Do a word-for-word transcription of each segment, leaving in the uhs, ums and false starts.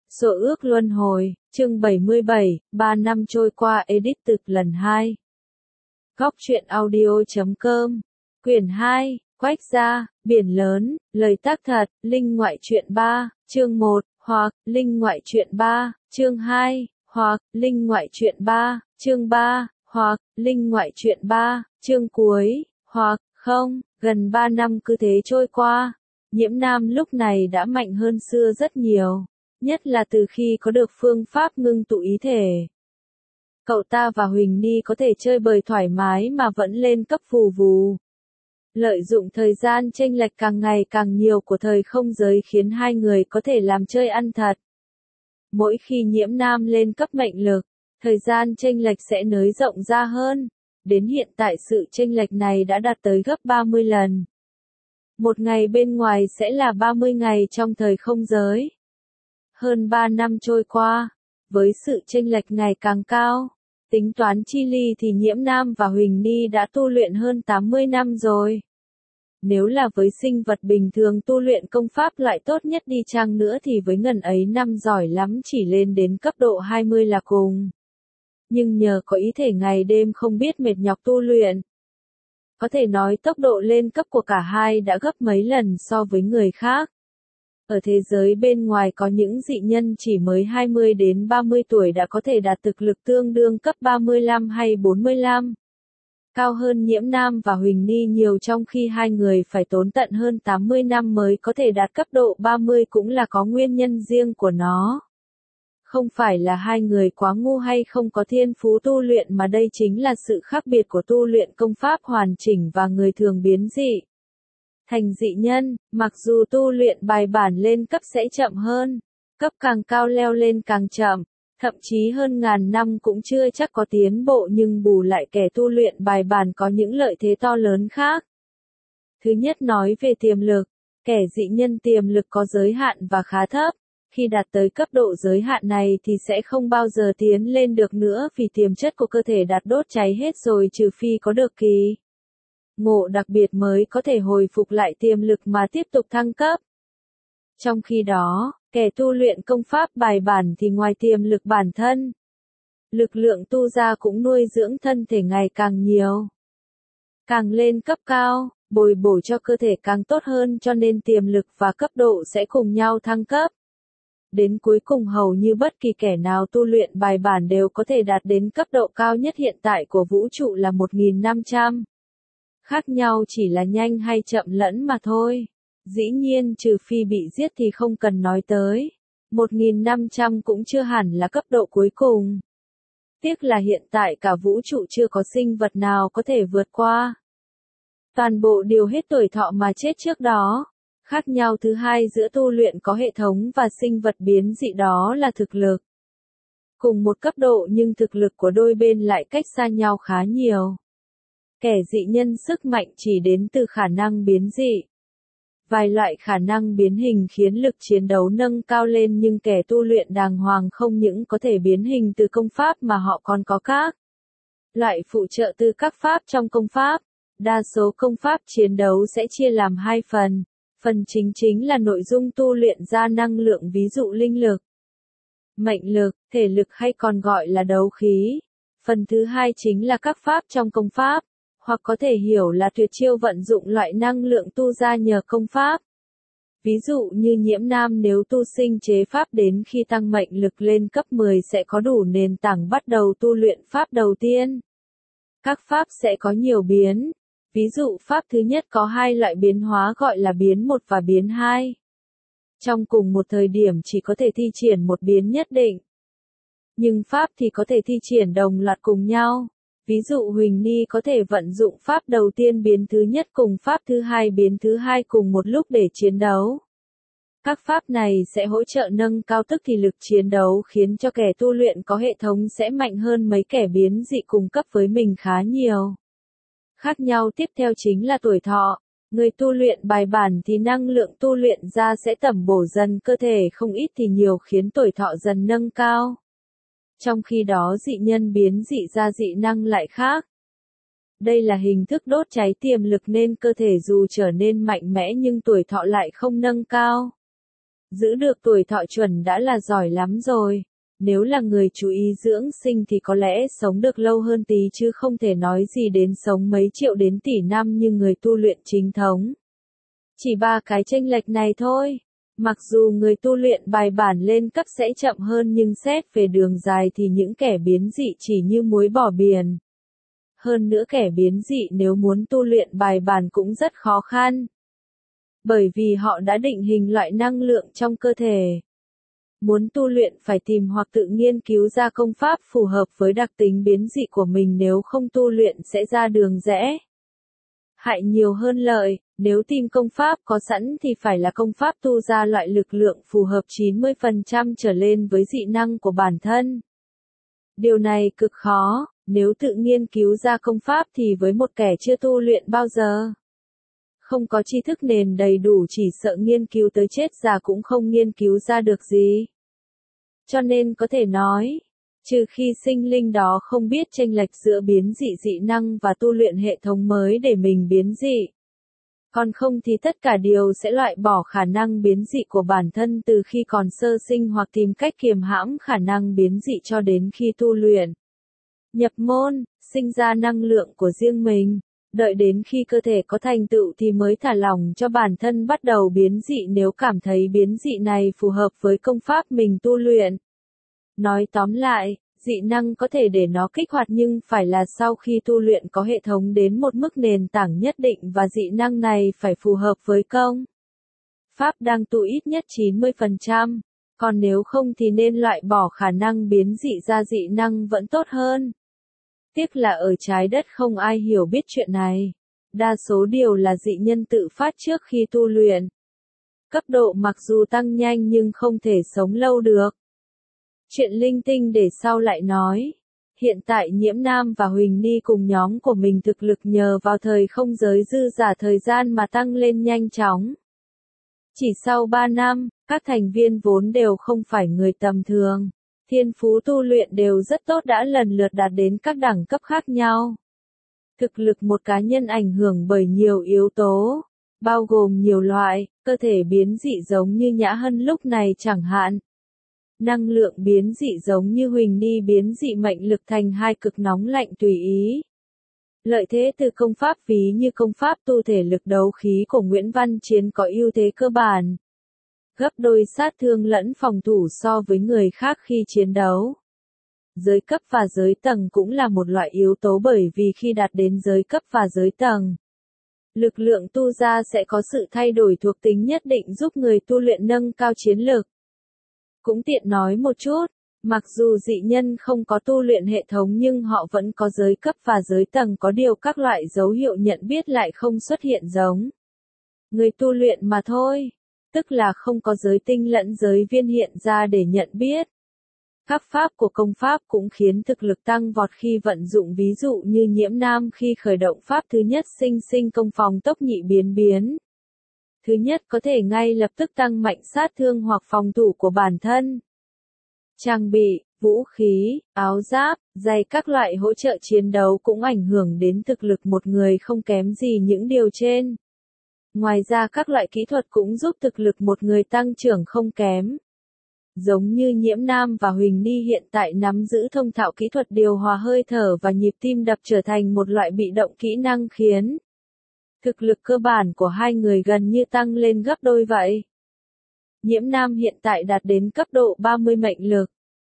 Số ước luân hồi, chương bảy mươi bảy, ba năm trôi qua edit thực lần hai. Góc truyện audio chấm com, quyển hai, Quách gia, biển lớn, lời tác thật, Linh ngoại truyện ba, chương một, hoặc, Linh ngoại truyện ba, chương hai, hoặc, Linh ngoại truyện ba, chương ba, hoặc, Linh ngoại truyện ba, chương cuối, hoặc, không, gần ba năm cứ thế trôi qua. Nhiễm Nam lúc này đã mạnh hơn xưa rất nhiều, nhất là từ khi có được phương pháp ngưng tụ ý thể. Cậu ta và Huỳnh Ni có thể chơi bời thoải mái mà vẫn lên cấp phù vù. Lợi dụng thời gian chênh lệch càng ngày càng nhiều của thời không giới khiến hai người có thể làm chơi ăn thật. Mỗi khi Nhiễm Nam lên cấp mệnh lực, thời gian chênh lệch sẽ nới rộng ra hơn. Đến hiện tại sự chênh lệch này đã đạt tới gấp ba mươi lần. Một ngày bên ngoài sẽ là ba mươi ngày trong thời không giới. Hơn ba năm trôi qua, với sự chênh lệch ngày càng cao, tính toán chi ly thì Nhiễm Nam và Huỳnh Ni đã tu luyện hơn tám mươi năm rồi. Nếu là với sinh vật bình thường tu luyện công pháp loại tốt nhất đi chăng nữa thì với ngần ấy năm giỏi lắm chỉ lên đến cấp độ hai mươi là cùng. Nhưng nhờ có ý thể ngày đêm không biết mệt nhọc tu luyện, có thể nói tốc độ lên cấp của cả hai đã gấp mấy lần so với người khác. Ở thế giới bên ngoài có những dị nhân chỉ mới hai mươi đến ba mươi tuổi đã có thể đạt thực lực tương đương cấp ba mươi lăm hay bốn mươi lăm. Cao hơn Nhiễm Nam và Huỳnh Ni nhiều trong khi hai người phải tốn tận hơn tám mươi năm mới có thể đạt cấp độ ba mươi cũng là có nguyên nhân riêng của nó. Không phải là hai người quá ngu hay không có thiên phú tu luyện mà đây chính là sự khác biệt của tu luyện công pháp hoàn chỉnh và người thường biến dị. Thành dị nhân, mặc dù tu luyện bài bản lên cấp sẽ chậm hơn, cấp càng cao leo lên càng chậm, thậm chí hơn ngàn năm cũng chưa chắc có tiến bộ nhưng bù lại kẻ tu luyện bài bản có những lợi thế to lớn khác. Thứ nhất nói về tiềm lực, kẻ dị nhân tiềm lực có giới hạn và khá thấp. Khi đạt tới cấp độ giới hạn này thì sẽ không bao giờ tiến lên được nữa vì tiềm chất của cơ thể đạt đốt cháy hết rồi trừ phi có được kỳ ngộ đặc biệt mới có thể hồi phục lại tiềm lực mà tiếp tục thăng cấp. Trong khi đó, kẻ tu luyện công pháp bài bản thì ngoài tiềm lực bản thân, lực lượng tu ra cũng nuôi dưỡng thân thể ngày càng nhiều. Càng lên cấp cao, bồi bổ cho cơ thể càng tốt hơn cho nên tiềm lực và cấp độ sẽ cùng nhau thăng cấp. Đến cuối cùng hầu như bất kỳ kẻ nào tu luyện bài bản đều có thể đạt đến cấp độ cao nhất hiện tại của vũ trụ là một nghìn năm trăm. Khác nhau chỉ là nhanh hay chậm lẫn mà thôi. Dĩ nhiên trừ phi bị giết thì không cần nói tới. một nghìn năm trăm cũng chưa hẳn là cấp độ cuối cùng. Tiếc là hiện tại cả vũ trụ chưa có sinh vật nào có thể vượt qua. Toàn bộ đều hết tuổi thọ mà chết trước đó. Khác nhau thứ hai giữa tu luyện có hệ thống và sinh vật biến dị đó là thực lực. Cùng một cấp độ nhưng thực lực của đôi bên lại cách xa nhau khá nhiều. Kẻ dị nhân sức mạnh chỉ đến từ khả năng biến dị. Vài loại khả năng biến hình khiến lực chiến đấu nâng cao lên nhưng kẻ tu luyện đàng hoàng không những có thể biến hình từ công pháp mà họ còn có các loại phụ trợ từ các pháp trong công pháp. Đa số công pháp chiến đấu sẽ chia làm hai phần. Phần chính chính là nội dung tu luyện ra năng lượng ví dụ linh lực, mệnh lực, thể lực hay còn gọi là đấu khí. Phần thứ hai chính là các pháp trong công pháp, hoặc có thể hiểu là tuyệt chiêu vận dụng loại năng lượng tu ra nhờ công pháp. Ví dụ như Nhiễm Nam nếu tu sinh chế pháp đến khi tăng mệnh lực lên cấp mười sẽ có đủ nền tảng bắt đầu tu luyện pháp đầu tiên. Các pháp sẽ có nhiều biến. Ví dụ pháp thứ nhất có hai loại biến hóa gọi là biến một và biến hai. Trong cùng một thời điểm chỉ có thể thi triển một biến nhất định. Nhưng pháp thì có thể thi triển đồng loạt cùng nhau. Ví dụ Huỳnh Ni có thể vận dụng pháp đầu tiên biến thứ nhất cùng pháp thứ hai biến thứ hai cùng một lúc để chiến đấu. Các pháp này sẽ hỗ trợ nâng cao tức thì lực chiến đấu khiến cho kẻ tu luyện có hệ thống sẽ mạnh hơn mấy kẻ biến dị cùng cấp với mình khá nhiều. Khác nhau tiếp theo chính là tuổi thọ. Người tu luyện bài bản thì năng lượng tu luyện ra sẽ tẩm bổ dần cơ thể không ít thì nhiều khiến tuổi thọ dần nâng cao. Trong khi đó dị nhân biến dị ra dị năng lại khác. Đây là hình thức đốt cháy tiềm lực nên cơ thể dù trở nên mạnh mẽ nhưng tuổi thọ lại không nâng cao. Giữ được tuổi thọ chuẩn đã là giỏi lắm rồi. Nếu là người chú ý dưỡng sinh thì có lẽ sống được lâu hơn tí chứ không thể nói gì đến sống mấy triệu đến tỷ năm như người tu luyện chính thống. Chỉ ba cái chênh lệch này thôi. Mặc dù người tu luyện bài bản lên cấp sẽ chậm hơn nhưng xét về đường dài thì những kẻ biến dị chỉ như muối bỏ biển. Hơn nữa kẻ biến dị nếu muốn tu luyện bài bản cũng rất khó khăn. Bởi vì họ đã định hình loại năng lượng trong cơ thể. Muốn tu luyện phải tìm hoặc tự nghiên cứu ra công pháp phù hợp với đặc tính biến dị của mình, nếu không tu luyện sẽ ra đường rẽ. Hại nhiều hơn lợi, nếu tìm công pháp có sẵn thì phải là công pháp tu ra loại lực lượng phù hợp chín mươi phần trăm trở lên với dị năng của bản thân. Điều này cực khó, nếu tự nghiên cứu ra công pháp thì với một kẻ chưa tu luyện bao giờ, không có tri thức nền đầy đủ chỉ sợ nghiên cứu tới chết già cũng không nghiên cứu ra được gì. Cho nên có thể nói, trừ khi sinh linh đó không biết chênh lệch giữa biến dị dị năng và tu luyện hệ thống mới để mình biến dị. Còn không thì tất cả đều sẽ loại bỏ khả năng biến dị của bản thân từ khi còn sơ sinh hoặc tìm cách kiềm hãm khả năng biến dị cho đến khi tu luyện. Nhập môn, sinh ra năng lượng của riêng mình. Đợi đến khi cơ thể có thành tựu thì mới thả lỏng cho bản thân bắt đầu biến dị nếu cảm thấy biến dị này phù hợp với công pháp mình tu luyện. Nói tóm lại, dị năng có thể để nó kích hoạt nhưng phải là sau khi tu luyện có hệ thống đến một mức nền tảng nhất định và dị năng này phải phù hợp với công pháp đang tu ít nhất chín mươi phần trăm. Còn nếu không thì nên loại bỏ khả năng biến dị ra dị năng vẫn tốt hơn. Tiếc là ở trái đất không ai hiểu biết chuyện này. Đa số điều là dị nhân tự phát trước khi tu luyện. Cấp độ mặc dù tăng nhanh nhưng không thể sống lâu được. Chuyện linh tinh để sau lại nói. Hiện tại Nhiễm Nam và Huỳnh Ni cùng nhóm của mình thực lực nhờ vào thời không giới dư giả thời gian mà tăng lên nhanh chóng. Chỉ sau ba năm, các thành viên vốn đều không phải người tầm thường. Thiên phú tu luyện đều rất tốt đã lần lượt đạt đến các đẳng cấp khác nhau. Thực lực một cá nhân ảnh hưởng bởi nhiều yếu tố, bao gồm nhiều loại, cơ thể biến dị giống như Nhã Hân lúc này chẳng hạn. Năng lượng biến dị giống như Huỳnh Ni biến dị mệnh lực thành hai cực nóng lạnh tùy ý. Lợi thế từ công pháp ví như công pháp tu thể lực đấu khí của Nguyễn Văn Chiến có ưu thế cơ bản. Gấp đôi sát thương lẫn phòng thủ so với người khác khi chiến đấu. Giới cấp và giới tầng cũng là một loại yếu tố bởi vì khi đạt đến giới cấp và giới tầng, lực lượng tu ra sẽ có sự thay đổi thuộc tính nhất định giúp người tu luyện nâng cao chiến lực. Cũng tiện nói một chút, mặc dù dị nhân không có tu luyện hệ thống nhưng họ vẫn có giới cấp và giới tầng, có điều các loại dấu hiệu nhận biết lại không xuất hiện giống người tu luyện mà thôi. Tức là không có giới tinh lẫn giới viên hiện ra để nhận biết. Các pháp của công pháp cũng khiến thực lực tăng vọt khi vận dụng, ví dụ như Nhiễm Nam khi khởi động pháp thứ nhất sinh sinh công phòng tốc nhị biến biến. Thứ nhất có thể ngay lập tức tăng mạnh sát thương hoặc phòng thủ của bản thân. Trang bị, vũ khí, áo giáp, giày các loại hỗ trợ chiến đấu cũng ảnh hưởng đến thực lực một người không kém gì những điều trên. Ngoài ra các loại kỹ thuật cũng giúp thực lực một người tăng trưởng không kém. Giống như Nhiễm Nam và Huỳnh Ni hiện tại nắm giữ thông thạo kỹ thuật điều hòa hơi thở và nhịp tim đập trở thành một loại bị động kỹ năng khiến thực lực cơ bản của hai người gần như tăng lên gấp đôi vậy. Nhiễm Nam hiện tại đạt đến cấp độ ba mươi mệnh lực.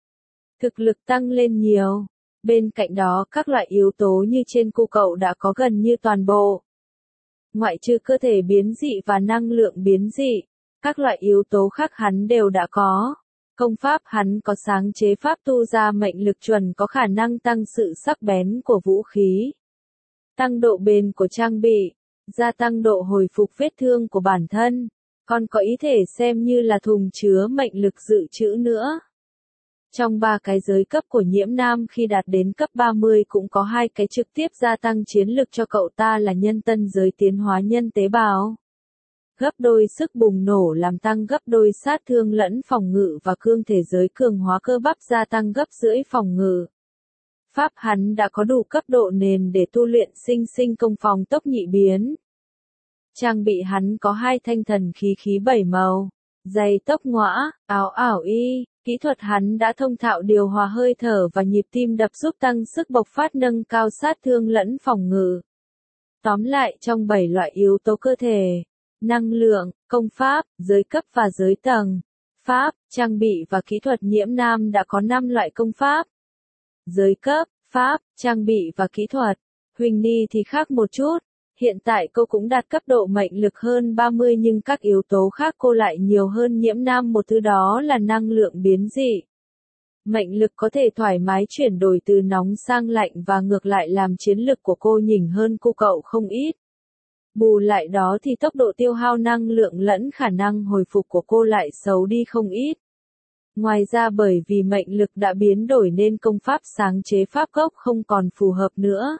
Thực lực tăng lên nhiều. Bên cạnh đó các loại yếu tố như trên cô cậu đã có gần như toàn bộ. Ngoại trừ cơ thể biến dị và năng lượng biến dị, các loại yếu tố khác hắn đều đã có. Công pháp hắn có sáng chế pháp tu ra mệnh lực chuẩn có khả năng tăng sự sắc bén của vũ khí, tăng độ bền của trang bị, gia tăng độ hồi phục vết thương của bản thân, còn có ý thể xem như là thùng chứa mệnh lực dự trữ nữa. Trong ba cái giới cấp của Nhiễm Nam khi đạt đến cấp ba mươi cũng có hai cái trực tiếp gia tăng chiến lực cho cậu ta là nhân tân giới tiến hóa nhân tế bào. Gấp đôi sức bùng nổ làm tăng gấp đôi sát thương lẫn phòng ngự và cương thể giới cường hóa cơ bắp gia tăng gấp rưỡi phòng ngự. Pháp hắn đã có đủ cấp độ nền để tu luyện sinh sinh công phòng tốc nhị biến. Trang bị hắn có hai thanh thần khí khí bảy màu. Giày tóc ngõa, áo ảo y, kỹ thuật hắn đã thông thạo điều hòa hơi thở và nhịp tim đập giúp tăng sức bộc phát nâng cao sát thương lẫn phòng ngự. Tóm lại trong bảy loại yếu tố cơ thể, năng lượng, công pháp, giới cấp và giới tầng, pháp, trang bị và kỹ thuật Nhiễm Nam đã có năm loại công pháp. Giới cấp, pháp, trang bị và kỹ thuật. Huỳnh Ni thì khác một chút. Hiện tại cô cũng đạt cấp độ mệnh lực hơn ba mươi nhưng các yếu tố khác cô lại nhiều hơn Nhiễm Nam, một thứ đó là năng lượng biến dị. Mệnh lực có thể thoải mái chuyển đổi từ nóng sang lạnh và ngược lại làm chiến lực của cô nhỉnh hơn cô cậu không ít. Bù lại đó thì tốc độ tiêu hao năng lượng lẫn khả năng hồi phục của cô lại xấu đi không ít. Ngoài ra bởi vì mệnh lực đã biến đổi nên công pháp sáng chế pháp gốc không còn phù hợp nữa.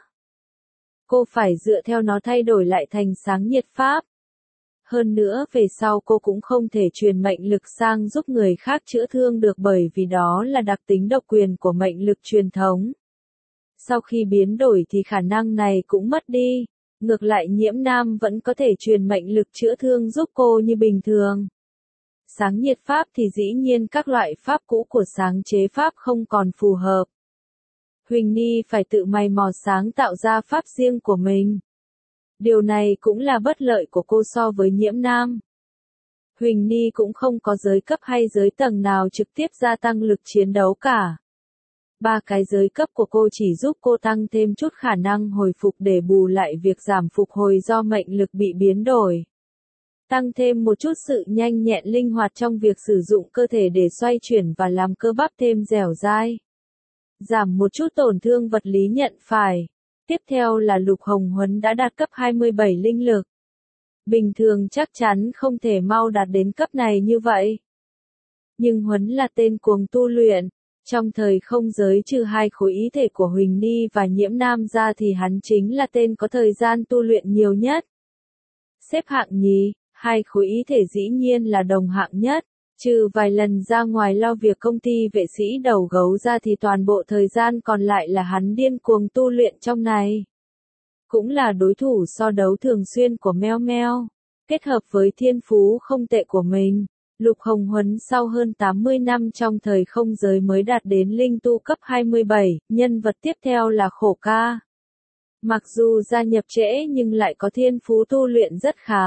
Cô phải dựa theo nó thay đổi lại thành sáng nhiệt pháp. Hơn nữa về sau cô cũng không thể truyền mệnh lực sang giúp người khác chữa thương được bởi vì đó là đặc tính độc quyền của mệnh lực truyền thống. Sau khi biến đổi thì khả năng này cũng mất đi. Ngược lại Nhiễm Nam vẫn có thể truyền mệnh lực chữa thương giúp cô như bình thường. Sáng nhiệt pháp thì dĩ nhiên các loại pháp cũ của sáng chế pháp không còn phù hợp. Huỳnh Ni phải tự mày mò sáng tạo ra pháp riêng của mình. Điều này cũng là bất lợi của cô so với Nhiễm Nam. Huỳnh Ni cũng không có giới cấp hay giới tầng nào trực tiếp gia tăng lực chiến đấu cả. Ba cái giới cấp của cô chỉ giúp cô tăng thêm chút khả năng hồi phục để bù lại việc giảm phục hồi do mệnh lực bị biến đổi. Tăng thêm một chút sự nhanh nhẹn linh hoạt trong việc sử dụng cơ thể để xoay chuyển và làm cơ bắp thêm dẻo dai. Giảm một chút tổn thương vật lý nhận phải. Tiếp theo là Lục Hồng Huấn đã đạt cấp hai mươi bảy linh lực. Bình thường chắc chắn không thể mau đạt đến cấp này như vậy. Nhưng Huấn là tên cuồng tu luyện. Trong thời không giới trừ hai khối ý thể của Huỳnh Ni và Nhiễm Nam ra thì hắn chính là tên có thời gian tu luyện nhiều nhất. Xếp hạng nhì, hai khối ý thể dĩ nhiên là đồng hạng nhất. Trừ vài lần ra ngoài lo việc công ty vệ sĩ đầu gấu ra thì toàn bộ thời gian còn lại là hắn điên cuồng tu luyện trong này. Cũng là đối thủ so đấu thường xuyên của Meo Meo. Kết hợp với thiên phú không tệ của mình, Lục Hồng Huấn sau hơn tám mươi năm trong thời không giới mới đạt đến linh tu cấp hai mươi bảy, nhân vật tiếp theo là Khổ Ca. Mặc dù gia nhập trễ nhưng lại có thiên phú tu luyện rất khá.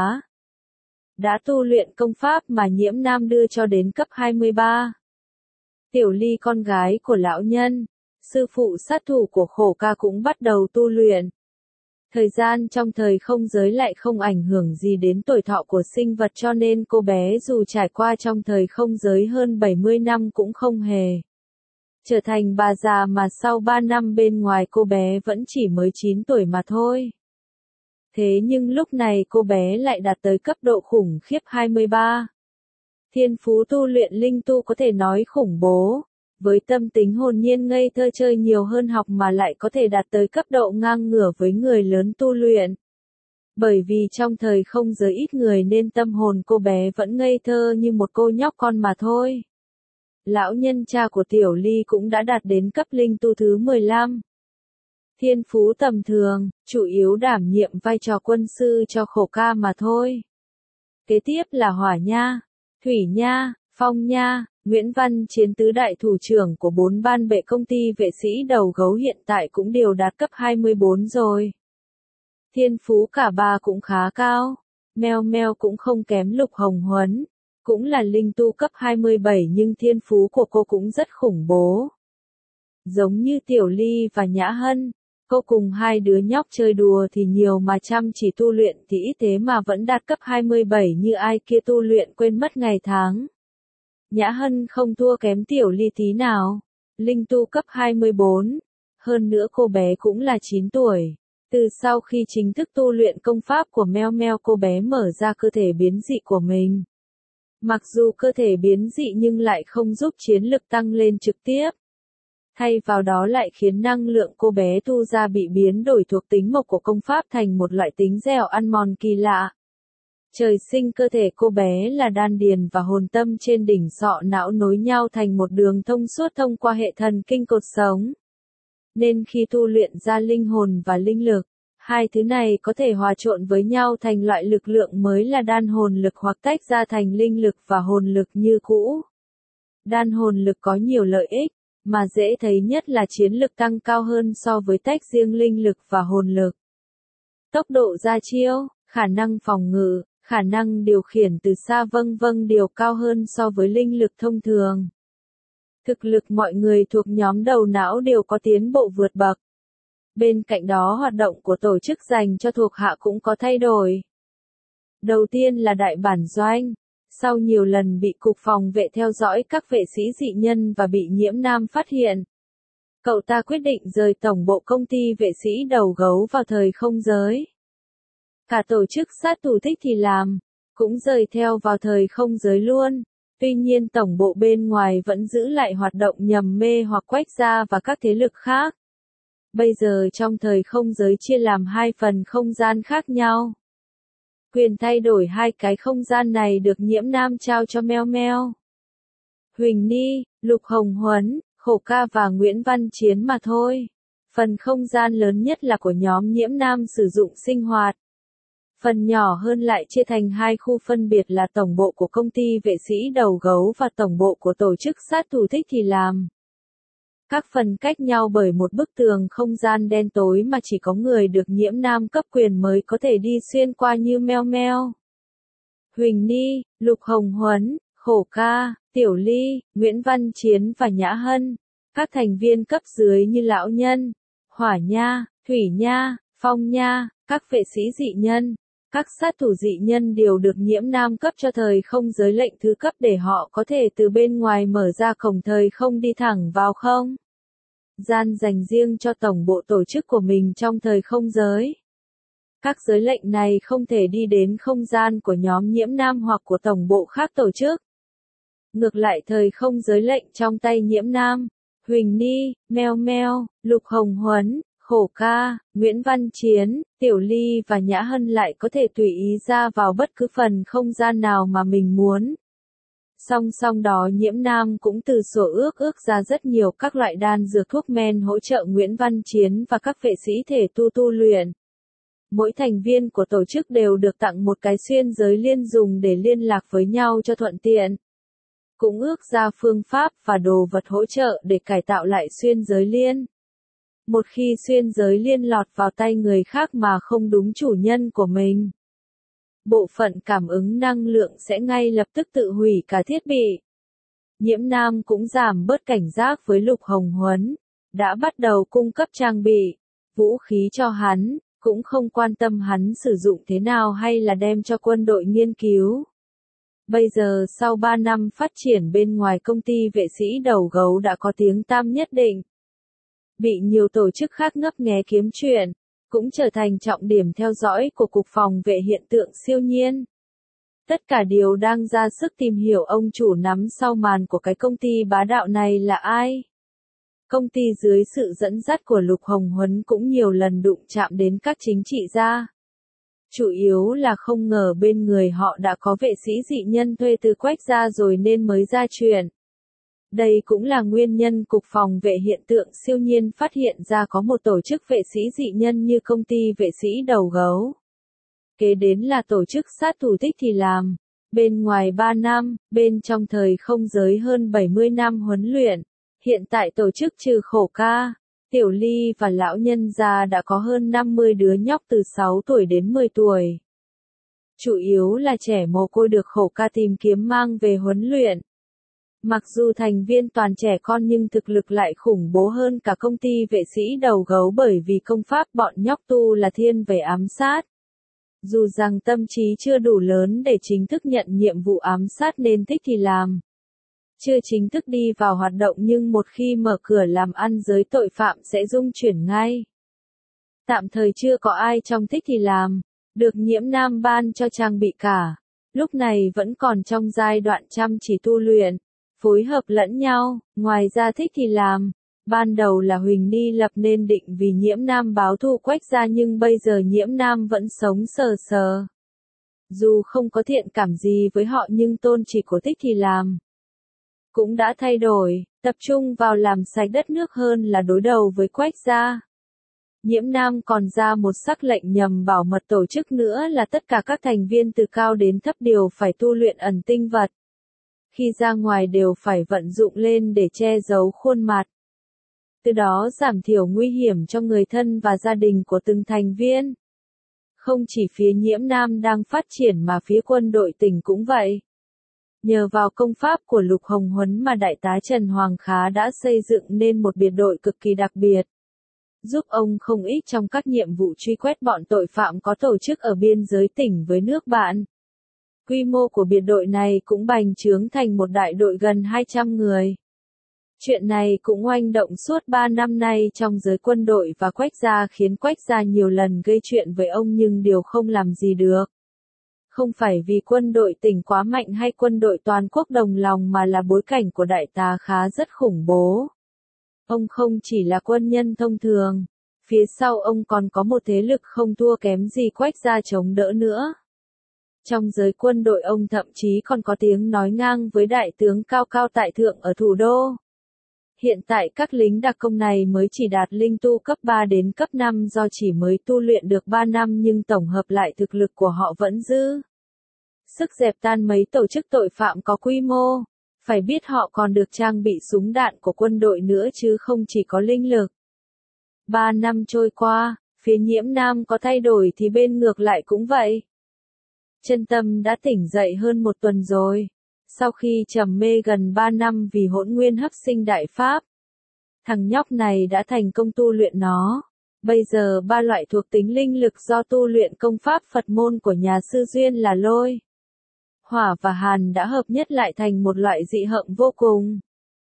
Đã tu luyện công pháp mà Nhiễm Nam đưa cho đến cấp hai mươi ba. Tiểu Ly con gái của lão nhân, sư phụ sát thủ của Khổ Ca cũng bắt đầu tu luyện. Thời gian trong thời không giới lại không ảnh hưởng gì đến tuổi thọ của sinh vật cho nên cô bé dù trải qua trong thời không giới hơn bảy mươi năm cũng không hề trở thành bà già mà sau ba năm bên ngoài cô bé vẫn chỉ mới chín tuổi mà thôi. Thế nhưng lúc này cô bé lại đạt tới cấp độ khủng khiếp hai mươi ba. Thiên phú tu luyện linh tu có thể nói khủng bố. Với tâm tính hồn nhiên ngây thơ chơi nhiều hơn học mà lại có thể đạt tới cấp độ ngang ngửa với người lớn tu luyện. Bởi vì trong thời không giới ít người nên tâm hồn cô bé vẫn ngây thơ như một cô nhóc con mà thôi. Lão nhân cha của Tiểu Ly cũng đã đạt đến cấp linh tu thứ mười lăm. Thiên phú tầm thường, chủ yếu đảm nhiệm vai trò quân sư cho Khổ Ca mà thôi. Kế tiếp là Hỏa Nha, Thủy Nha, Phong Nha. Nguyễn Văn Chiến tứ đại thủ trưởng của bốn ban bệ công ty vệ sĩ đầu gấu hiện tại cũng đều đạt cấp hai mươi bốn rồi. Thiên phú cả ba cũng khá cao. Meo Meo cũng không kém Lục Hồng Huấn. Cũng là linh tu cấp hai mươi bảy nhưng thiên phú của cô cũng rất khủng bố. Giống như Tiểu Ly và Nhã Hân, cô cùng hai đứa nhóc chơi đùa thì nhiều mà chăm chỉ tu luyện thì ít thế mà vẫn đạt cấp hai mươi bảy như ai kia tu luyện quên mất ngày tháng. Nhã Hân không thua kém Tiểu Ly tí nào. Linh tu cấp hai mươi bốn. Hơn nữa cô bé cũng là chín tuổi. Từ sau khi chính thức tu luyện công pháp của Meo Meo cô bé mở ra cơ thể biến dị của mình. Mặc dù cơ thể biến dị nhưng lại không giúp chiến lực tăng lên trực tiếp. Thay vào đó lại khiến năng lượng cô bé tu ra bị biến đổi thuộc tính mộc của công pháp thành một loại tính dẻo ăn mòn kỳ lạ. Trời sinh cơ thể cô bé là đan điền và hồn tâm trên đỉnh sọ não nối nhau thành một đường thông suốt thông qua hệ thần kinh cột sống. Nên khi tu luyện ra linh hồn và linh lực, Hai thứ này có thể hòa trộn với nhau thành loại lực lượng mới là đan hồn lực hoặc tách ra thành linh lực và hồn lực như cũ. Đan hồn lực có nhiều lợi ích, mà dễ thấy nhất là chiến lực tăng cao hơn so với tách riêng linh lực và hồn lực. Tốc độ ra chiêu, khả năng phòng ngự, khả năng điều khiển từ xa vâng vâng đều cao hơn so với linh lực thông thường. Thực lực mọi người thuộc nhóm đầu não đều có tiến bộ vượt bậc. Bên cạnh đó hoạt động của tổ chức dành cho thuộc hạ cũng có thay đổi. Đầu tiên là đại bản doanh. Sau nhiều lần bị cục phòng vệ theo dõi các vệ sĩ dị nhân và bị Nhiễm Nam phát hiện, cậu ta quyết định rời tổng bộ công ty vệ sĩ đầu gấu vào thời không giới. Cả tổ chức sát thủ thích thì làm, cũng rời theo vào thời không giới luôn. Tuy nhiên tổng bộ bên ngoài vẫn giữ lại hoạt động nhầm mê hoặc quách gia và các thế lực khác. Bây giờ trong thời không giới chia làm hai phần không gian khác nhau. Quyền thay đổi hai cái không gian này được Nhiễm Nam trao cho Meo Meo, Huỳnh Ni, Lục Hồng Huấn, Khổ Ca và Nguyễn Văn Chiến mà thôi. Phần không gian lớn nhất là của nhóm Nhiễm Nam sử dụng sinh hoạt. Phần nhỏ hơn lại chia thành hai khu phân biệt là tổng bộ của công ty vệ sĩ đầu gấu và tổng bộ của tổ chức sát thủ thích thì làm. Các phần cách nhau bởi một bức tường không gian đen tối mà chỉ có người được Nhiễm Nam cấp quyền mới có thể đi xuyên qua như Meo Meo, Huỳnh Ni, Lục Hồng Huấn, Khổ Ca, Tiểu Ly, Nguyễn Văn Chiến và Nhã Hân. Các thành viên cấp dưới như Lão Nhân, Hỏa Nha, Thủy Nha, Phong Nha, các vệ sĩ dị nhân, các sát thủ dị nhân đều được Nhiễm Nam cấp cho thời không giới lệnh thứ cấp để họ có thể từ bên ngoài mở ra cổng thời không đi thẳng vào không gian dành riêng cho tổng bộ tổ chức của mình trong thời không giới. Các giới lệnh này không thể đi đến không gian của nhóm Nhiễm Nam hoặc của tổng bộ khác tổ chức. Ngược lại thời không giới lệnh trong tay Nhiễm Nam, Huỳnh Ni, Meo Meo, Lục Hồng Huấn, Khổ Ca, Nguyễn Văn Chiến, Tiểu Ly và Nhã Hân lại có thể tùy ý ra vào bất cứ phần không gian nào mà mình muốn. Song song đó Nhiễm Nam cũng từ sổ ước ước ra rất nhiều các loại đan dược thuốc men hỗ trợ Nguyễn Văn Chiến và các vệ sĩ thể tu tu luyện. Mỗi thành viên của tổ chức đều được tặng một cái xuyên giới liên dùng để liên lạc với nhau cho thuận tiện. Cũng ước ra phương pháp và đồ vật hỗ trợ để cải tạo lại xuyên giới liên. Một khi xuyên giới liên lọt vào tay người khác mà không đúng chủ nhân của mình, bộ phận cảm ứng năng lượng sẽ ngay lập tức tự hủy cả thiết bị. Nhiễm Nam cũng giảm bớt cảnh giác với Lục Hồng Huấn, đã bắt đầu cung cấp trang bị, vũ khí cho hắn, cũng không quan tâm hắn sử dụng thế nào hay là đem cho quân đội nghiên cứu. Bây giờ sau ba năm phát triển bên ngoài công ty vệ sĩ đầu gấu đã có tiếng tăm nhất định. Bị nhiều tổ chức khác ngấp nghé kiếm chuyện, cũng trở thành trọng điểm theo dõi của Cục Phòng vệ hiện tượng siêu nhiên. Tất cả đều đang ra sức tìm hiểu ông chủ nắm sau màn của cái công ty bá đạo này là ai. Công ty dưới sự dẫn dắt của Lục Hồng Huấn cũng nhiều lần đụng chạm đến các chính trị gia. Chủ yếu là không ngờ bên người họ đã có vệ sĩ dị nhân thuê từ Quách gia rồi nên mới ra chuyện. Đây cũng là nguyên nhân Cục Phòng vệ hiện tượng siêu nhiên phát hiện ra có một tổ chức vệ sĩ dị nhân như công ty vệ sĩ đầu gấu. Kế đến là tổ chức sát thủ thích thì làm. Bên ngoài ba năm, bên trong thời không giới hơn bảy mươi năm huấn luyện. Hiện tại tổ chức trừ Khổ Ca, Tiểu Ly và Lão Nhân ra đã có hơn năm mươi đứa nhóc từ sáu tuổi đến mười tuổi. Chủ yếu là trẻ mồ côi được Khổ Ca tìm kiếm mang về huấn luyện. Mặc dù thành viên toàn trẻ con nhưng thực lực lại khủng bố hơn cả công ty vệ sĩ đầu gấu bởi vì công pháp bọn nhóc tu là thiên về ám sát. Dù rằng tâm trí chưa đủ lớn để chính thức nhận nhiệm vụ ám sát nên thích thì làm. Chưa chính thức đi vào hoạt động nhưng một khi mở cửa làm ăn giới tội phạm sẽ rung chuyển ngay. Tạm thời chưa có ai trong thích thì làm, được Nhiễm Nam ban cho trang bị cả. Lúc này vẫn còn trong giai đoạn chăm chỉ tu luyện, phối hợp lẫn nhau, ngoài ra thích thì làm. Ban đầu là Huỳnh Ni lập nên định vì Nhiễm Nam báo thù Quách gia nhưng bây giờ Nhiễm Nam vẫn sống sờ sờ. Dù không có thiện cảm gì với họ nhưng tôn chỉ của thích thì làm cũng đã thay đổi, tập trung vào làm sạch đất nước hơn là đối đầu với Quách gia. Nhiễm Nam còn ra một sắc lệnh nhằm bảo mật tổ chức nữa là tất cả các thành viên từ cao đến thấp đều phải tu luyện ẩn tinh vật. Khi ra ngoài đều phải vận dụng lên để che giấu khuôn mặt. Từ đó giảm thiểu nguy hiểm cho người thân và gia đình của từng thành viên. Không chỉ phía Nhiễm Nam đang phát triển mà phía quân đội tỉnh cũng vậy. Nhờ vào công pháp của Lục Hồng Huấn mà Đại tá Trần Hoàng Khá đã xây dựng nên một biệt đội cực kỳ đặc biệt, giúp ông không ít trong các nhiệm vụ truy quét bọn tội phạm có tổ chức ở biên giới tỉnh với nước bạn. Quy mô của biệt đội này cũng bành trướng thành một đại đội gần hai trăm người. Chuyện này cũng oanh động suốt ba năm nay trong giới quân đội và Quách gia khiến Quách gia nhiều lần gây chuyện với ông nhưng đều không làm gì được. Không phải vì quân đội tỉnh quá mạnh hay quân đội toàn quốc đồng lòng mà là bối cảnh của đại tá Khá rất khủng bố. Ông không chỉ là quân nhân thông thường, phía sau ông còn có một thế lực không thua kém gì Quách gia chống đỡ nữa. Trong giới quân đội ông thậm chí còn có tiếng nói ngang với đại tướng cao cao tại thượng ở thủ đô. Hiện tại các lính đặc công này mới chỉ đạt linh tu cấp ba đến cấp năm do chỉ mới tu luyện được ba năm nhưng tổng hợp lại thực lực của họ vẫn dư sức dẹp tan mấy tổ chức tội phạm có quy mô. Phải biết họ còn được trang bị súng đạn của quân đội nữa chứ không chỉ có linh lực. Ba năm trôi qua, phía Nhiễm Nam có thay đổi thì bên ngược lại cũng vậy. Chân Tâm đã tỉnh dậy hơn một tuần rồi. Sau khi trầm mê gần ba năm vì hỗn nguyên hấp sinh đại pháp, thằng nhóc này đã thành công tu luyện nó. Bây giờ ba loại thuộc tính linh lực do tu luyện công pháp Phật môn của nhà sư Duyên là lôi, hỏa và hàn đã hợp nhất lại thành một loại dị hợm vô cùng.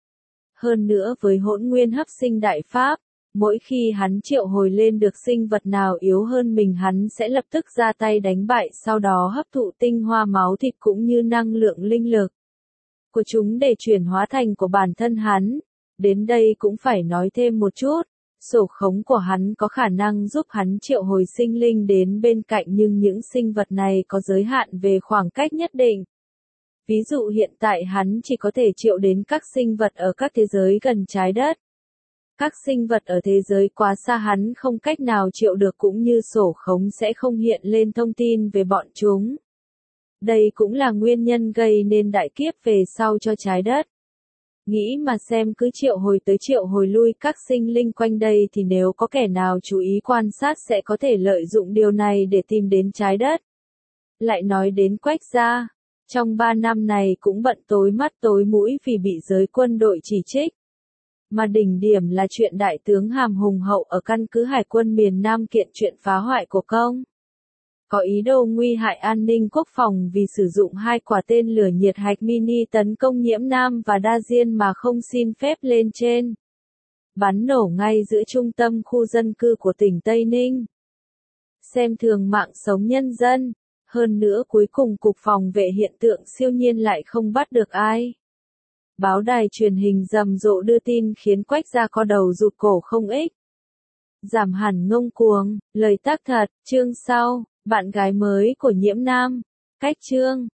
Hơn nữa với hỗn nguyên hấp sinh đại pháp, mỗi khi hắn triệu hồi lên được sinh vật nào yếu hơn mình hắn sẽ lập tức ra tay đánh bại sau đó hấp thụ tinh hoa máu thịt cũng như năng lượng linh lực của chúng để chuyển hóa thành của bản thân hắn. Đến đây cũng phải nói thêm một chút, sổ khống của hắn có khả năng giúp hắn triệu hồi sinh linh đến bên cạnh nhưng những sinh vật này có giới hạn về khoảng cách nhất định. Ví dụ hiện tại hắn chỉ có thể triệu đến các sinh vật ở các thế giới gần trái đất. Các sinh vật ở thế giới quá xa hắn không cách nào triệu được cũng như sổ khống sẽ không hiện lên thông tin về bọn chúng. Đây cũng là nguyên nhân gây nên đại kiếp về sau cho trái đất. Nghĩ mà xem cứ triệu hồi tới triệu hồi lui các sinh linh quanh đây thì nếu có kẻ nào chú ý quan sát sẽ có thể lợi dụng điều này để tìm đến trái đất. Lại nói đến Quách gia, trong ba năm này cũng bận tối mắt tối mũi vì bị giới quân đội chỉ trích. Mà đỉnh điểm là chuyện đại tướng Hàm Hùng Hậu ở căn cứ Hải quân miền Nam kiện chuyện phá hoại của công. Có ý đồ nguy hại an ninh quốc phòng vì sử dụng hai quả tên lửa nhiệt hạch mini tấn công Nhiễm Nam và Đa Diên mà không xin phép lên trên. Bắn nổ ngay giữa trung tâm khu dân cư của tỉnh Tây Ninh. Xem thường mạng sống nhân dân. Hơn nữa cuối cùng cục phòng vệ hiện tượng siêu nhiên lại không bắt được ai. Báo đài truyền hình rầm rộ đưa tin khiến Quách gia co đầu rụt cổ không ích. Giảm hẳn ngông cuồng, lời tác thật, chương sau, bạn gái mới của Nhiễm Nam. Cách chương